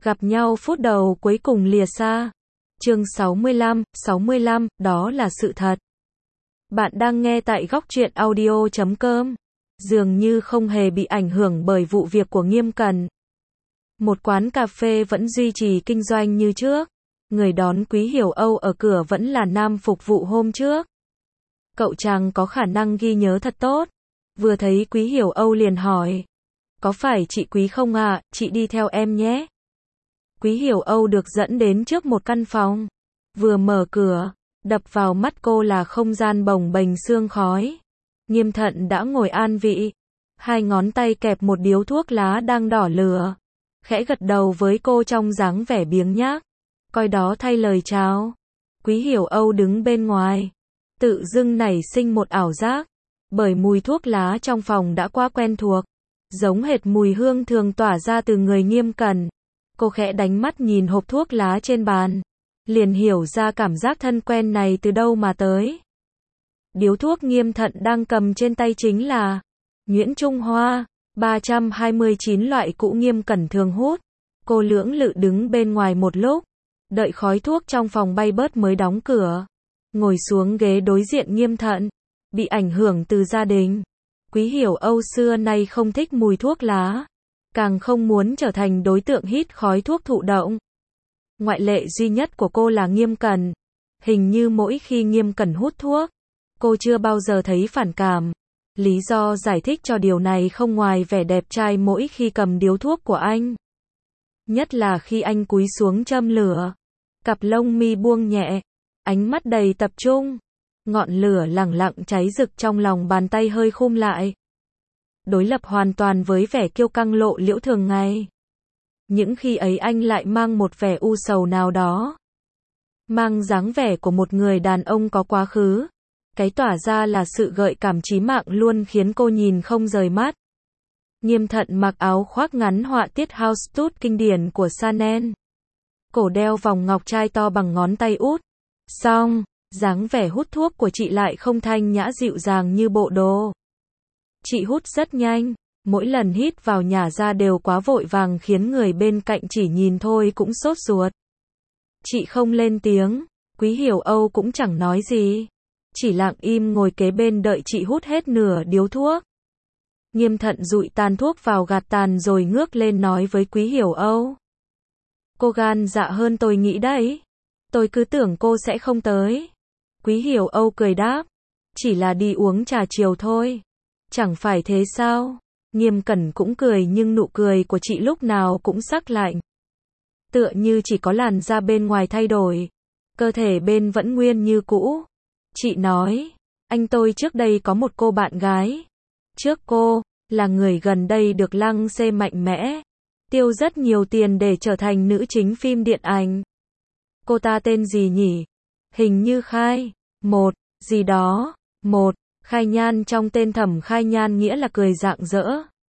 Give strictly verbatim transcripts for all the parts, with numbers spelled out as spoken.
Gặp nhau phút đầu cuối cùng lìa xa. Chương sáu mươi lăm, sáu mươi lăm, đó là sự thật. Bạn đang nghe tại góc truyện audio chấm com. Dường như không hề bị ảnh hưởng bởi vụ việc của Nghiêm Cẩn. Một quán cà phê vẫn duy trì kinh doanh như trước. Người đón Quý Hiểu Âu ở cửa vẫn là nam phục vụ hôm trước. Cậu chàng có khả năng ghi nhớ thật tốt. Vừa thấy Quý Hiểu Âu liền hỏi. Có phải chị Quý không ạ, à? Chị đi theo em nhé. Quý Hiểu Âu được dẫn đến trước một căn phòng. Vừa mở cửa, đập vào mắt cô là không gian bồng bềnh sương khói. Nghiêm Thận đã ngồi an vị. Hai ngón tay kẹp một điếu thuốc lá đang đỏ lửa. Khẽ gật đầu với cô trong dáng vẻ biếng nhác. Coi đó thay lời chào. Quý Hiểu Âu đứng bên ngoài. Tự dưng nảy sinh một ảo giác. Bởi mùi thuốc lá trong phòng đã quá quen thuộc. Giống hệt mùi hương thường tỏa ra từ người Nghiêm Cẩn. Cô khẽ đánh mắt nhìn hộp thuốc lá trên bàn. Liền hiểu ra cảm giác thân quen này từ đâu mà tới. Điếu thuốc Nghiêm Thận đang cầm trên tay chính là Nhuyễn Trung Hoa, ba trăm hai mươi chín loại cũ Nghiêm Cẩn thường hút. Cô lưỡng lự đứng bên ngoài một lúc. Đợi khói thuốc trong phòng bay bớt mới đóng cửa. Ngồi xuống ghế đối diện Nghiêm Thận. Bị ảnh hưởng từ gia đình. Quý Hiểu Âu xưa nay không thích mùi thuốc lá. Càng không muốn trở thành đối tượng hít khói thuốc thụ động. Ngoại lệ duy nhất của cô là Nghiêm Cẩn. Hình như mỗi khi Nghiêm Cẩn hút thuốc, cô chưa bao giờ thấy phản cảm. Lý do giải thích cho điều này không ngoài vẻ đẹp trai mỗi khi cầm điếu thuốc của anh. Nhất là khi anh cúi xuống châm lửa. Cặp lông mi buông nhẹ, ánh mắt đầy tập trung. Ngọn lửa lẳng lặng cháy rực trong lòng bàn tay hơi khum lại. Đối lập hoàn toàn với vẻ kiêu căng lộ liễu thường ngày. Những khi ấy anh lại mang một vẻ u sầu nào đó. Mang dáng vẻ của một người đàn ông có quá khứ. Cái tỏa ra là sự gợi cảm chí mạng luôn khiến cô nhìn không rời mắt. Nghiêm Thận mặc áo khoác ngắn họa tiết house tút kinh điển của Chanel. Cổ đeo vòng ngọc trai to bằng ngón tay út. Xong, dáng vẻ hút thuốc của chị lại không thanh nhã dịu dàng như bộ đồ. Chị hút rất nhanh, mỗi lần hít vào nhả ra đều quá vội vàng khiến người bên cạnh chỉ nhìn thôi cũng sốt ruột. Chị không lên tiếng, Quý Hiểu Âu cũng chẳng nói gì. Chỉ lặng im ngồi kế bên đợi chị hút hết nửa điếu thuốc. Nghiêm Thận dụi tàn thuốc vào gạt tàn rồi ngước lên nói với Quý Hiểu Âu. Cô gan dạ hơn tôi nghĩ đấy. Tôi cứ tưởng cô sẽ không tới. Quý Hiểu Âu cười đáp. Chỉ là đi uống trà chiều thôi. Chẳng phải thế sao? Nghiêm Cẩn cũng cười nhưng nụ cười của chị lúc nào cũng sắc lạnh. Tựa như chỉ có làn da bên ngoài thay đổi. Cơ thể bên vẫn nguyên như cũ. Chị nói, anh tôi trước đây có một cô bạn gái. Trước cô, là người gần đây được lăng xê mạnh mẽ. Tiêu rất nhiều tiền để trở thành nữ chính phim điện ảnh. Cô ta tên gì nhỉ? Hình như Khai, một, gì đó, một. Khai Nhan trong tên Thẩm Khai Nhan nghĩa là cười rạng rỡ.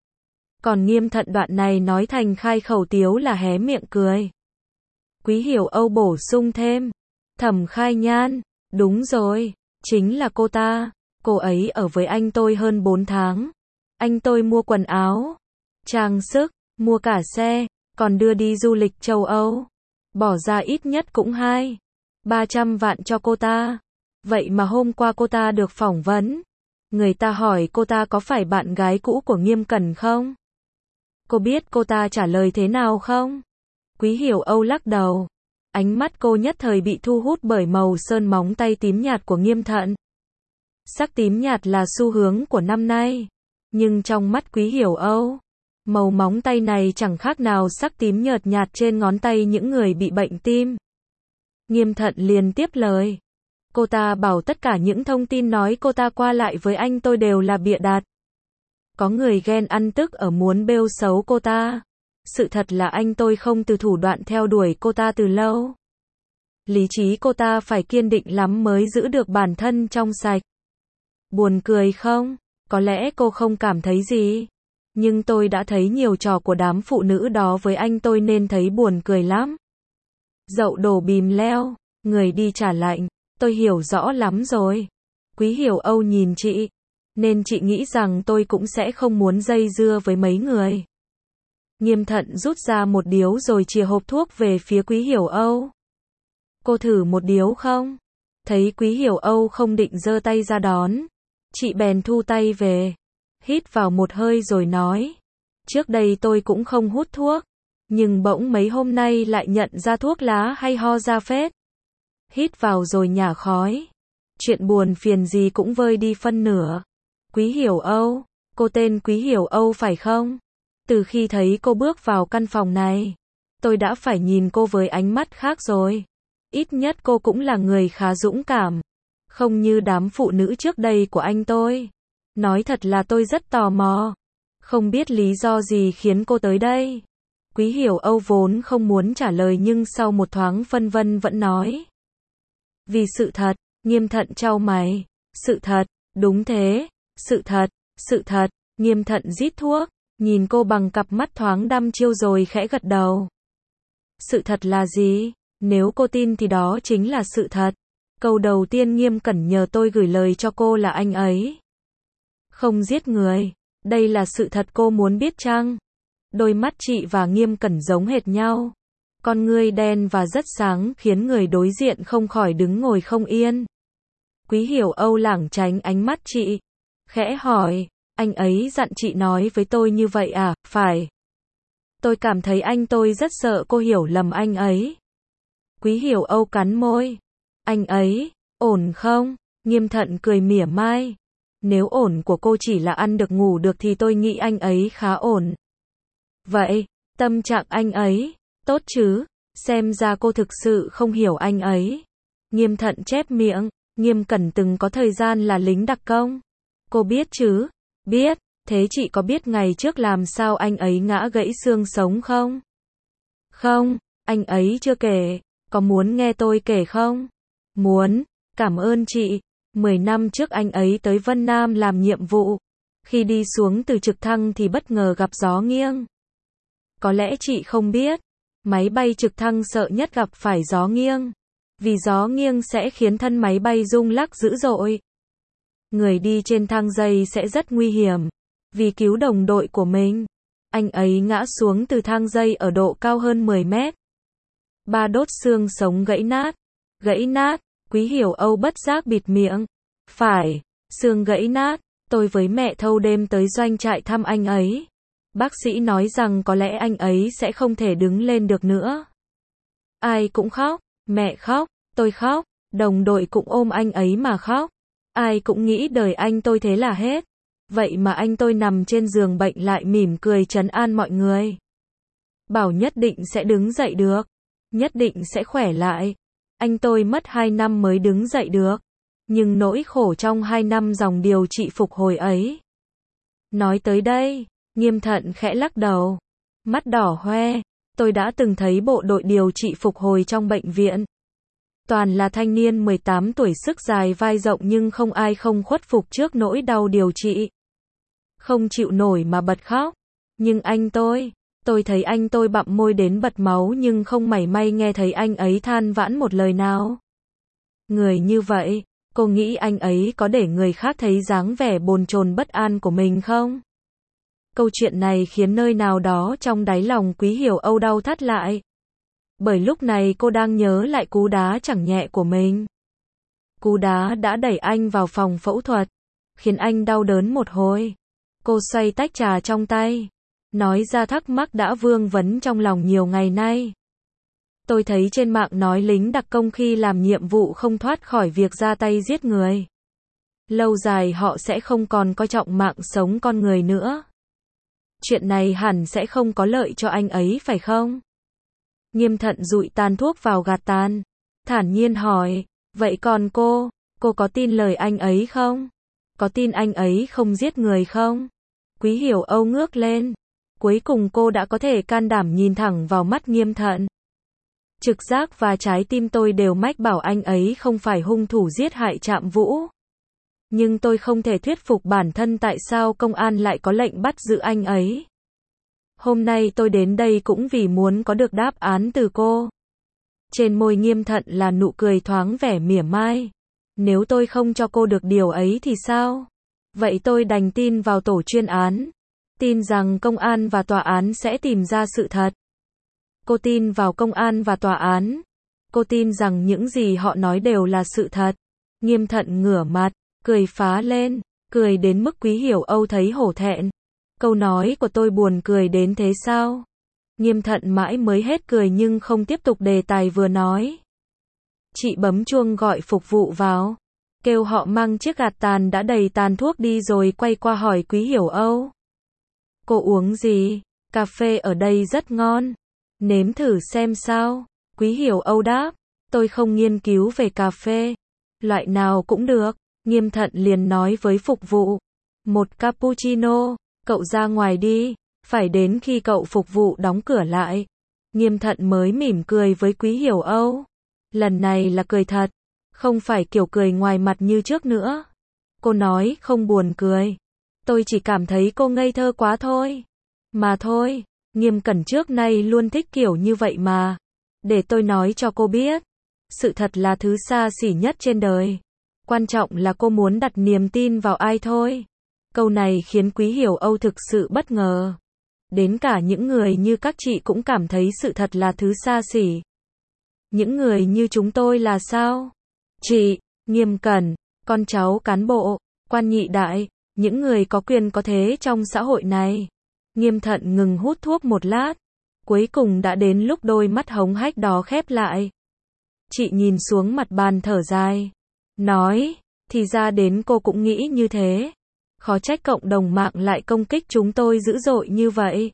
Còn Nghiêm Thận đoạn này nói thành khai khẩu tiếu là hé miệng cười. Quý Hiểu Âu bổ sung thêm. Thẩm Khai Nhan, đúng rồi, chính là cô ta. Cô ấy ở với anh tôi hơn bốn tháng. Anh tôi mua quần áo, trang sức, mua cả xe, còn đưa đi du lịch châu Âu. Bỏ ra ít nhất cũng hai, ba trăm vạn cho cô ta. Vậy mà hôm qua cô ta được phỏng vấn. Người ta hỏi cô ta có phải bạn gái cũ của Nghiêm Cẩn không? Cô biết cô ta trả lời thế nào không? Quý Hiểu Âu lắc đầu. Ánh mắt cô nhất thời bị thu hút bởi màu sơn móng tay tím nhạt của Nghiêm Thận. Sắc tím nhạt là xu hướng của năm nay. Nhưng trong mắt Quý Hiểu Âu, màu móng tay này chẳng khác nào sắc tím nhợt nhạt trên ngón tay những người bị bệnh tim. Nghiêm Thận liền tiếp lời. Cô ta bảo tất cả những thông tin nói cô ta qua lại với anh tôi đều là bịa đặt. Có người ghen ăn tức ở muốn bêu xấu cô ta. Sự thật là anh tôi không từ thủ đoạn theo đuổi cô ta từ lâu. Lý trí cô ta phải kiên định lắm mới giữ được bản thân trong sạch. Buồn cười không? Có lẽ cô không cảm thấy gì. Nhưng tôi đã thấy nhiều trò của đám phụ nữ đó với anh tôi nên thấy buồn cười lắm. Dậu đổ bìm leo, người đi trả lạnh. Tôi hiểu rõ lắm rồi. Quý Hiểu Âu nhìn chị. Nên chị nghĩ rằng tôi cũng sẽ không muốn dây dưa với mấy người. Nghiêm Thận rút ra một điếu rồi chìa hộp thuốc về phía Quý Hiểu Âu. Cô thử một điếu không? Thấy Quý Hiểu Âu không định giơ tay ra đón, chị bèn thu tay về, hít vào một hơi rồi nói, trước đây tôi cũng không hút thuốc, nhưng bỗng mấy hôm nay lại nhận ra thuốc lá hay ho ra phết. Hít vào rồi nhả khói. Chuyện buồn phiền gì cũng vơi đi phân nửa. Quý Hiểu Âu, cô tên Quý Hiểu Âu phải không? Từ khi thấy cô bước vào căn phòng này, tôi đã phải nhìn cô với ánh mắt khác rồi. Ít nhất cô cũng là người khá dũng cảm, không như đám phụ nữ trước đây của anh tôi. Nói thật là tôi rất tò mò, không biết lý do gì khiến cô tới đây. Quý Hiểu Âu vốn không muốn trả lời nhưng sau một thoáng phân vân vẫn nói. Vì sự thật. Nghiêm Thận chau mày. Sự thật, đúng thế, sự thật, sự thật. Nghiêm Thận rít thuốc, nhìn cô bằng cặp mắt thoáng đăm chiêu rồi khẽ gật đầu. Sự thật là gì? Nếu cô tin thì đó chính là sự thật. Câu đầu tiên Nghiêm Cẩn nhờ tôi gửi lời cho cô là anh ấy không giết người. Đây là sự thật cô muốn biết chăng? Đôi mắt chị và Nghiêm Cẩn giống hệt nhau. Con ngươi đen và rất sáng khiến người đối diện không khỏi đứng ngồi không yên. Quý Hiểu Âu lảng tránh ánh mắt chị, khẽ hỏi, anh ấy dặn chị nói với tôi như vậy à? Phải. Tôi cảm thấy anh tôi rất sợ cô hiểu lầm anh ấy. Quý Hiểu Âu cắn môi. Anh ấy, ổn không? Nghiêm Thận cười mỉa mai. Nếu ổn của cô chỉ là ăn được ngủ được thì tôi nghĩ anh ấy khá ổn. Vậy, tâm trạng anh ấy, tốt chứ? Xem ra cô thực sự không hiểu anh ấy. Nghiêm Thận chép miệng. Nghiêm Cẩn từng có thời gian là lính đặc công. Cô biết chứ? Biết. Thế chị có biết ngày trước làm sao anh ấy ngã gãy xương sống không? Không, anh ấy chưa kể. Có muốn nghe tôi kể không? Muốn. Cảm ơn chị. Mười năm trước anh ấy tới Vân Nam làm nhiệm vụ. Khi đi xuống từ trực thăng thì bất ngờ gặp gió nghiêng. Có lẽ chị không biết. Máy bay trực thăng sợ nhất gặp phải gió nghiêng. Vì gió nghiêng sẽ khiến thân máy bay rung lắc dữ dội. Người đi trên thang dây sẽ rất nguy hiểm. Vì cứu đồng đội của mình, anh ấy ngã xuống từ thang dây ở độ cao hơn mười mét. Ba đốt xương sống gãy nát. Gãy nát, Quý Hiểu Âu bất giác bịt miệng. Phải, xương gãy nát. Tôi với mẹ thâu đêm tới doanh trại thăm anh ấy. Bác sĩ nói rằng có lẽ anh ấy sẽ không thể đứng lên được nữa. Ai cũng khóc. Mẹ khóc, tôi khóc, đồng đội cũng ôm anh ấy mà khóc. Ai cũng nghĩ đời anh tôi thế là hết. Vậy mà anh tôi nằm trên giường bệnh lại mỉm cười trấn an mọi người. Bảo nhất định sẽ đứng dậy được. Nhất định sẽ khỏe lại. Anh tôi mất hai năm mới đứng dậy được. Nhưng nỗi khổ trong hai năm dòng điều trị phục hồi ấy. Nói tới đây, Nghiêm Thận khẽ lắc đầu. Mắt đỏ hoe. Tôi đã từng thấy bộ đội điều trị phục hồi trong bệnh viện. Toàn là thanh niên mười tám tuổi sức dài vai rộng nhưng không ai không khuất phục trước nỗi đau điều trị. Không chịu nổi mà bật khóc. Nhưng anh tôi, tôi thấy anh tôi bặm môi đến bật máu nhưng không mảy may nghe thấy anh ấy than vãn một lời nào. Người như vậy, cô nghĩ anh ấy có để người khác thấy dáng vẻ bồn chồn bất an của mình không? Câu chuyện này khiến nơi nào đó trong đáy lòng Quý Hiểu Âu đau thắt lại. Bởi lúc này cô đang nhớ lại cú đá chẳng nhẹ của mình. Cú đá đã đẩy anh vào phòng phẫu thuật, khiến anh đau đớn một hồi. Cô xoay tách trà trong tay, nói ra thắc mắc đã vương vấn trong lòng nhiều ngày nay. Tôi thấy trên mạng nói lính đặc công khi làm nhiệm vụ không thoát khỏi việc ra tay giết người. Lâu dài họ sẽ không còn coi trọng mạng sống con người nữa. Chuyện này hẳn sẽ không có lợi cho anh ấy phải không? Nghiêm Thận dụi tàn thuốc vào gạt tàn, thản nhiên hỏi, vậy còn cô, cô có tin lời anh ấy không? Có tin anh ấy không giết người không? Quý Hiểu Âu ngước lên, cuối cùng cô đã có thể can đảm nhìn thẳng vào mắt Nghiêm Thận. Trực giác và trái tim tôi đều mách bảo anh ấy không phải hung thủ giết hại Trạm Vũ. Nhưng tôi không thể thuyết phục bản thân tại sao công an lại có lệnh bắt giữ anh ấy. Hôm nay tôi đến đây cũng vì muốn có được đáp án từ cô. Trên môi Nghiêm Thận là nụ cười thoáng vẻ mỉa mai. Nếu tôi không cho cô được điều ấy thì sao? Vậy tôi đành tin vào tổ chuyên án. tin rằng công an và tòa án sẽ tìm ra sự thật. Cô tin vào công an và tòa án. Cô tin rằng những gì họ nói đều là sự thật. Nghiêm Thận ngửa mặt, cười phá lên, cười đến mức Quý Hiểu Âu thấy hổ thẹn. Câu nói của tôi buồn cười đến thế sao? Nghiêm Thận mãi mới hết cười nhưng không tiếp tục đề tài vừa nói. Chị bấm chuông gọi phục vụ vào, kêu họ mang chiếc gạt tàn đã đầy tàn thuốc đi rồi quay qua hỏi Quý Hiểu Âu. Cô uống gì? Cà phê ở đây rất ngon. Nếm thử xem sao. Quý Hiểu Âu đáp. Tôi không nghiên cứu về cà phê. Loại nào cũng được. Nghiêm Thận liền nói với phục vụ. Một cappuccino. Cậu ra ngoài đi. Phải đến khi cậu phục vụ đóng cửa lại. Nghiêm Thận mới mỉm cười với Quý Hiểu Âu. Lần này là cười thật. Không phải kiểu cười ngoài mặt như trước nữa. Cô nói không buồn cười. Tôi chỉ cảm thấy cô ngây thơ quá thôi. Mà thôi, Nghiêm Cẩn trước nay luôn thích kiểu như vậy mà. Để tôi nói cho cô biết. Sự thật là thứ xa xỉ nhất trên đời. Quan trọng là cô muốn đặt niềm tin vào ai thôi. Câu này khiến Quý Hiểu Âu thực sự bất ngờ. Đến cả những người như các chị cũng cảm thấy sự thật là thứ xa xỉ. Những người như chúng tôi là sao? Chị, Nghiêm Cẩn, con cháu cán bộ, quan nhị đại, những người có quyền có thế trong xã hội này. Nghiêm Thận ngừng hút thuốc một lát. Cuối cùng đã đến lúc đôi mắt hống hách đó khép lại. Chị nhìn xuống mặt bàn thở dài. Nói, thì ra đến cô cũng nghĩ như thế. Khó trách cộng đồng mạng lại công kích chúng tôi dữ dội như vậy.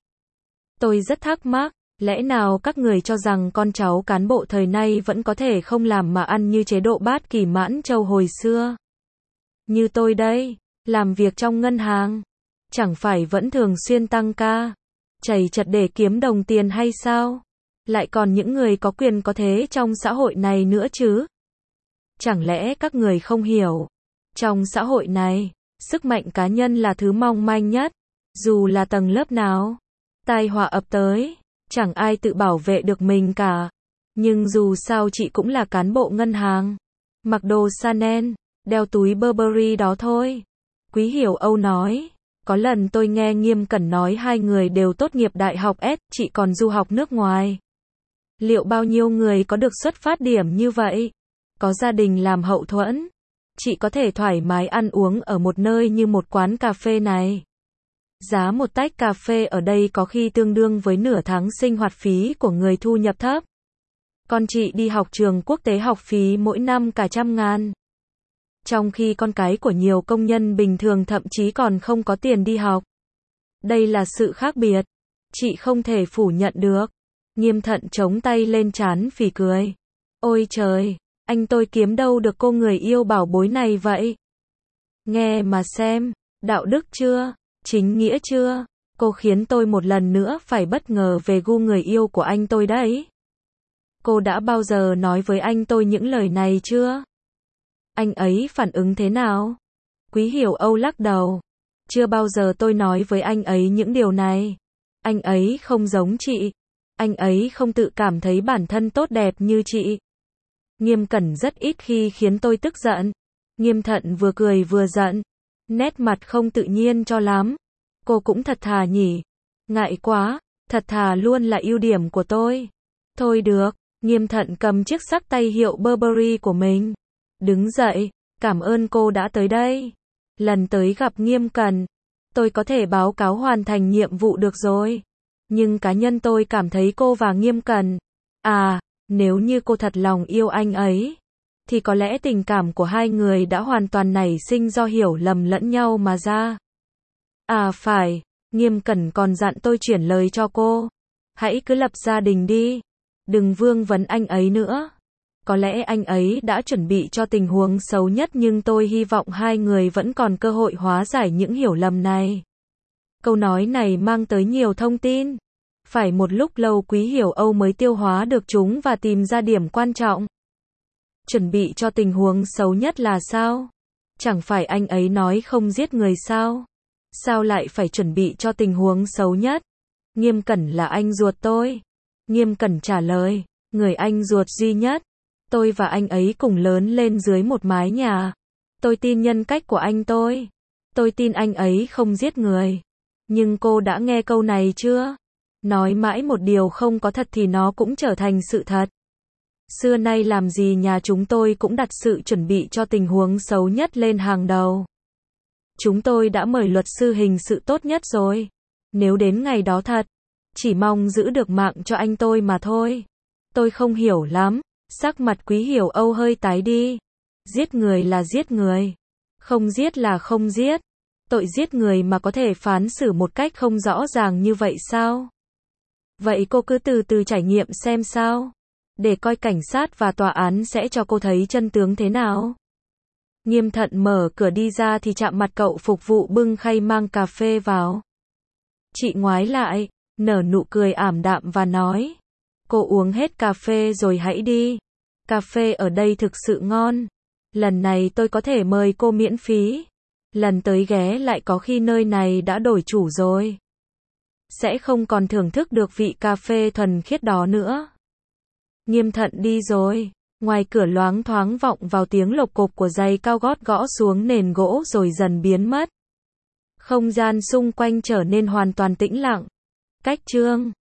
Tôi rất thắc mắc, lẽ nào các người cho rằng con cháu cán bộ thời nay vẫn có thể không làm mà ăn như chế độ Bát Kỳ Mãn Châu hồi xưa? Như tôi đây, làm việc trong ngân hàng, chẳng phải vẫn thường xuyên tăng ca, chầy chật để kiếm đồng tiền hay sao? Lại còn những người có quyền có thế trong xã hội này nữa chứ? Chẳng lẽ các người không hiểu? Trong xã hội này, sức mạnh cá nhân là thứ mong manh nhất, dù là tầng lớp nào. Tai họa ập tới, chẳng ai tự bảo vệ được mình cả. Nhưng dù sao chị cũng là cán bộ ngân hàng, mặc đồ Chanel, đeo túi Burberry đó thôi. Quý Hiểu Âu nói, có lần tôi nghe Nghiêm Cẩn nói hai người đều tốt nghiệp đại học S, chị còn du học nước ngoài. Liệu bao nhiêu người có được xuất phát điểm như vậy? Có gia đình làm hậu thuẫn, chị có thể thoải mái ăn uống ở một nơi như một quán cà phê này. Giá một tách cà phê ở đây có khi tương đương với nửa tháng sinh hoạt phí của người thu nhập thấp. Con chị đi học trường quốc tế học phí mỗi năm cả trăm ngàn. Trong khi con cái của nhiều công nhân bình thường thậm chí còn không có tiền đi học. Đây là sự khác biệt. Chị không thể phủ nhận được. Nghiêm Thận chống tay lên trán phì cười. Ôi trời, anh tôi kiếm đâu được cô người yêu bảo bối này vậy? Nghe mà xem, đạo đức chưa? Chính nghĩa chưa? Cô khiến tôi một lần nữa phải bất ngờ về gu người yêu của anh tôi đấy. Cô đã bao giờ nói với anh tôi những lời này chưa? Anh ấy phản ứng thế nào? Quý Hiểu Âu lắc đầu. Chưa bao giờ tôi nói với anh ấy những điều này. Anh ấy không giống chị. Anh ấy không tự cảm thấy bản thân tốt đẹp như chị. Nghiêm Cẩn rất ít khi khiến tôi tức giận. Nghiêm Thận vừa cười vừa giận. Nét mặt không tự nhiên cho lắm. Cô cũng thật thà nhỉ. Ngại quá, thật thà luôn là ưu điểm của tôi. Thôi được, Nghiêm Thận cầm chiếc xách tay hiệu Burberry của mình. Đứng dậy, cảm ơn cô đã tới đây. Lần tới gặp Nghiêm Cẩn, tôi có thể báo cáo hoàn thành nhiệm vụ được rồi. Nhưng cá nhân tôi cảm thấy cô và Nghiêm Cẩn, à, nếu như cô thật lòng yêu anh ấy, thì có lẽ tình cảm của hai người đã hoàn toàn nảy sinh do hiểu lầm lẫn nhau mà ra. À phải, Nghiêm Cẩn còn dặn tôi chuyển lời cho cô. Hãy cứ lập gia đình đi. Đừng vương vấn anh ấy nữa. Có lẽ anh ấy đã chuẩn bị cho tình huống xấu nhất nhưng tôi hy vọng hai người vẫn còn cơ hội hóa giải những hiểu lầm này. Câu nói này mang tới nhiều thông tin. Phải một lúc lâu Quý Hiểu Âu mới tiêu hóa được chúng và tìm ra điểm quan trọng. Chuẩn bị cho tình huống xấu nhất là sao? Chẳng phải anh ấy nói không giết người sao? Sao lại phải chuẩn bị cho tình huống xấu nhất? Nghiêm Cẩn là anh ruột tôi. Nghiêm Cẩn trả lời, người anh ruột duy nhất. Tôi và anh ấy cùng lớn lên dưới một mái nhà. Tôi tin nhân cách của anh tôi. Tôi tin anh ấy không giết người. Nhưng cô đã nghe câu này chưa? Nói mãi một điều không có thật thì nó cũng trở thành sự thật. Xưa nay làm gì nhà chúng tôi cũng đặt sự chuẩn bị cho tình huống xấu nhất lên hàng đầu. Chúng tôi đã mời luật sư hình sự tốt nhất rồi. Nếu đến ngày đó thật, chỉ mong giữ được mạng cho anh tôi mà thôi. Tôi không hiểu lắm. Sắc mặt Quý Hiểu Âu hơi tái đi. Giết người là giết người. Không giết là không giết. Tội giết người mà có thể phán xử một cách không rõ ràng như vậy sao? Vậy cô cứ từ từ trải nghiệm xem sao. Để coi cảnh sát và tòa án sẽ cho cô thấy chân tướng thế nào. Nghiêm Thận mở cửa đi ra thì chạm mặt cậu phục vụ bưng khay mang cà phê vào. Chị ngoái lại, nở nụ cười ảm đạm và nói. Cô uống hết cà phê rồi hãy đi. Cà phê ở đây thực sự ngon. Lần này tôi có thể mời cô miễn phí. Lần tới ghé lại có khi nơi này đã đổi chủ rồi. Sẽ không còn thưởng thức được vị cà phê thuần khiết đó nữa. Nghiêm Thận đi rồi. Ngoài cửa loáng thoáng vọng vào tiếng lộc cộp của giày cao gót gõ xuống nền gỗ rồi dần biến mất. Không gian xung quanh trở nên hoàn toàn tĩnh lặng. Cách chương